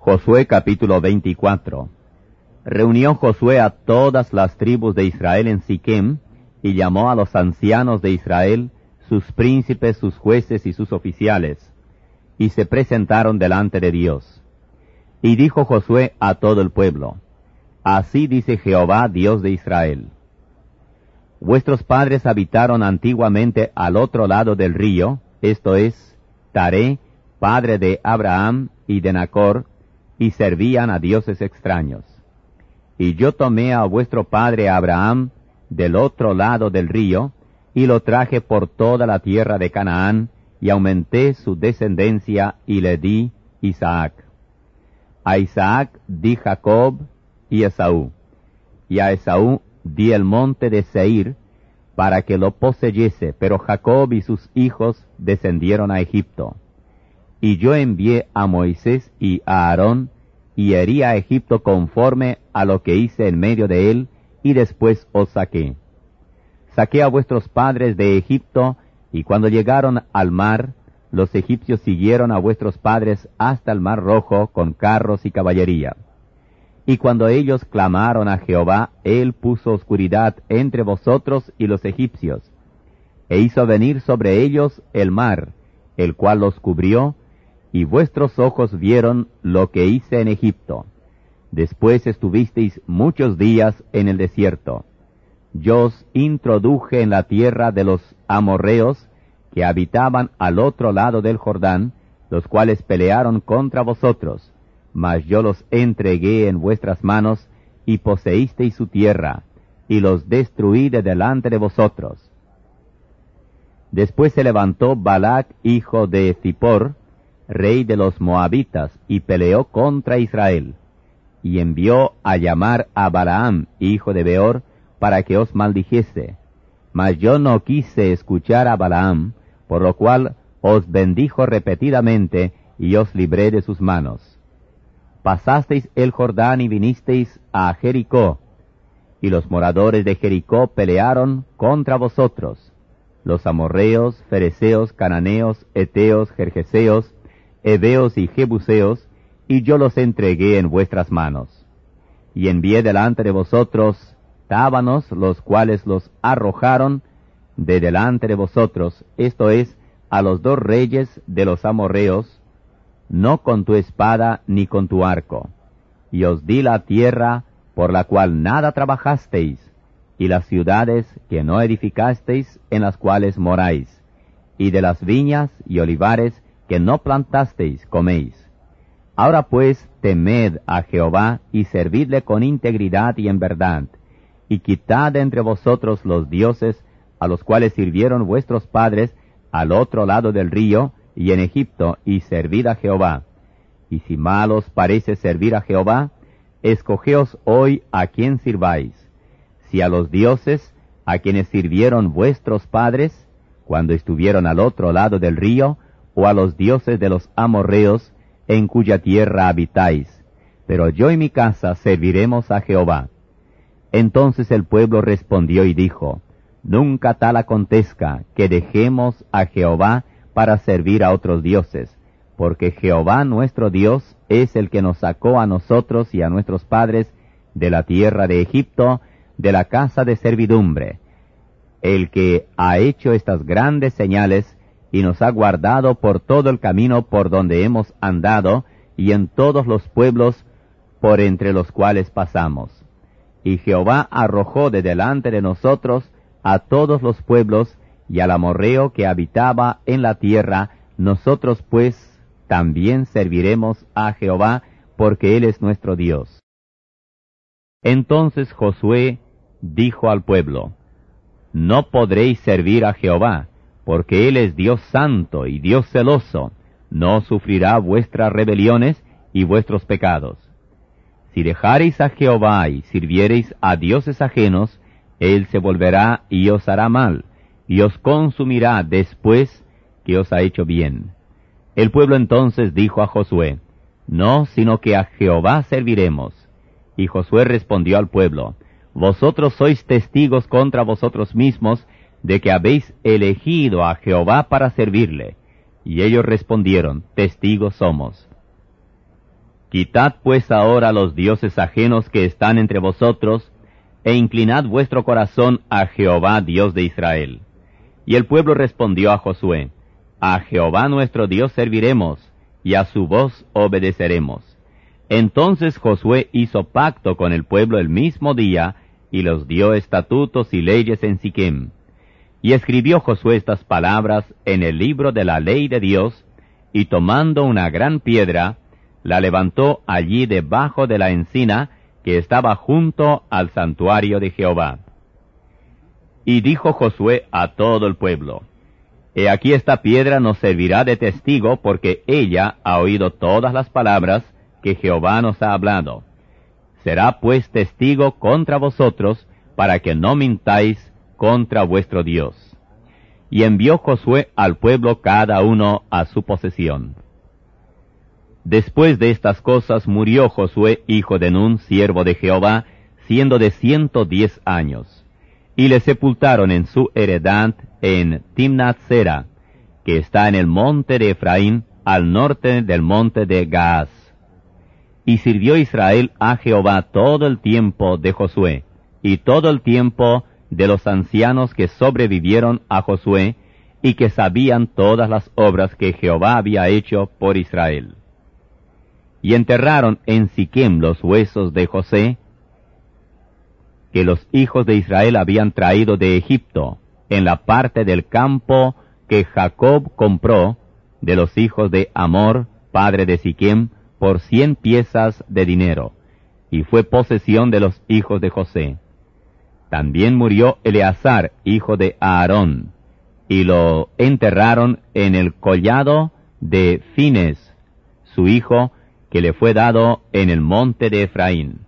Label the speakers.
Speaker 1: Josué capítulo 24. Reunió Josué a todas las tribus de Israel en Siquem, y llamó a los ancianos de Israel, sus príncipes, sus jueces y sus oficiales, y se presentaron delante de Dios. Y dijo Josué a todo el pueblo: Así dice Jehová, Dios de Israel: Vuestros padres habitaron antiguamente al otro lado del río, esto es, Taré, padre de Abraham y de Nacor, y servían a dioses extraños. Y yo tomé a vuestro padre Abraham del otro lado del río, y lo traje por toda la tierra de Canaán, y aumenté su descendencia, y le di Isaac. A Isaac di Jacob y Esaú, y a Esaú di el monte de Seir, para que lo poseyese, pero Jacob y sus hijos descendieron a Egipto. Y yo envié a Moisés y a Aarón, y herí a Egipto conforme a lo que hice en medio de él, y después os saqué. Saqué a vuestros padres de Egipto, y cuando llegaron al mar, los egipcios siguieron a vuestros padres hasta el mar Rojo con carros y caballería. Y cuando ellos clamaron a Jehová, él puso oscuridad entre vosotros y los egipcios, e hizo venir sobre ellos el mar, el cual los cubrió, y vuestros ojos vieron lo que hice en Egipto. Después estuvisteis muchos días en el desierto. Yo os introduje en la tierra de los amorreos, que habitaban al otro lado del Jordán, los cuales pelearon contra vosotros, mas yo los entregué en vuestras manos, y poseísteis su tierra, y los destruí de delante de vosotros. Después se levantó Balac, hijo de Zippor, rey de los Moabitas, y peleó contra Israel, y envió a llamar a Balaam, hijo de Beor, para que os maldijese. Mas yo no quise escuchar a Balaam, por lo cual os bendijo repetidamente, y os libré de sus manos. Pasasteis el Jordán y vinisteis a Jericó, y los moradores de Jericó pelearon contra vosotros, los amorreos, fereceos, cananeos, eteos, gergeseos, heveos y jebuseos, y yo los entregué en vuestras manos. Y envié delante de vosotros tábanos, los cuales los arrojaron de delante de vosotros, esto es, a los dos reyes de los amorreos, no con tu espada ni con tu arco. Y os di la tierra por la cual nada trabajasteis, y las ciudades que no edificasteis, en las cuales moráis, y de las viñas y olivares que no plantasteis, coméis. Ahora pues, temed a Jehová, y servidle con integridad y en verdad, y quitad de entre vosotros los dioses a los cuales sirvieron vuestros padres al otro lado del río, y en Egipto, y servid a Jehová. Y si mal os parece servir a Jehová, escogeos hoy a quién sirváis, si a los dioses a quienes sirvieron vuestros padres, cuando estuvieron al otro lado del río, o a los dioses de los amorreos, en cuya tierra habitáis, pero yo y mi casa serviremos a Jehová. Entonces el pueblo respondió y dijo: Nunca tal acontezca, que dejemos a Jehová para servir a otros dioses, porque Jehová nuestro Dios es el que nos sacó a nosotros y a nuestros padres de la tierra de Egipto, de la casa de servidumbre, el que ha hecho estas grandes señales, y nos ha guardado por todo el camino por donde hemos andado, y en todos los pueblos por entre los cuales pasamos. Y Jehová arrojó de delante de nosotros a todos los pueblos, y al amorreo que habitaba en la tierra. Nosotros pues también serviremos a Jehová, porque Él es nuestro Dios. Entonces Josué dijo al pueblo: No podréis servir a Jehová, porque Él es Dios santo y Dios celoso, no sufrirá vuestras rebeliones y vuestros pecados. Si dejareis a Jehová y sirviereis a dioses ajenos, Él se volverá y os hará mal, y os consumirá después que os ha hecho bien. El pueblo entonces dijo a Josué: No, sino que a Jehová serviremos. Y Josué respondió al pueblo: Vosotros sois testigos contra vosotros mismos de que habéis elegido a Jehová para servirle. Y ellos respondieron: Testigos somos. Quitad pues ahora los dioses ajenos que están entre vosotros, e inclinad vuestro corazón a Jehová Dios de Israel. Y el pueblo respondió a Josué, a Jehová nuestro Dios serviremos, y a su voz obedeceremos. Entonces Josué hizo pacto con el pueblo el mismo día, y los dio estatutos y leyes en Siquem. Y escribió Josué estas palabras en el libro de la ley de Dios, y tomando una gran piedra, la levantó allí debajo de la encina que estaba junto al santuario de Jehová. Y dijo Josué a todo el pueblo, He aquí esta piedra nos servirá de testigo, porque ella ha oído todas las palabras que Jehová nos ha hablado. Será pues testigo contra vosotros, para que no mintáis contra vuestro Dios. Y envió Josué al pueblo cada uno a su posesión. Después de estas cosas murió Josué, hijo de Nun, siervo de Jehová, siendo de 110 años. Y le sepultaron en su heredad en Timnath-Sera, que está en el monte de Efraín, al norte del monte de Gaas. Y sirvió Israel a Jehová todo el tiempo de Josué, y todo el tiempo de los ancianos que sobrevivieron a Josué, y que sabían todas las obras que Jehová había hecho por Israel. Y enterraron en Siquem los huesos de José, que los hijos de Israel habían traído de Egipto, en la parte del campo que Jacob compró de los hijos de Hamor, padre de Siquem, por 100 piezas de dinero, y fue posesión de los hijos de José. También murió Eleazar, hijo de Aarón, y lo enterraron en el collado de Fines, su hijo, que le fue dado en el monte de Efraín.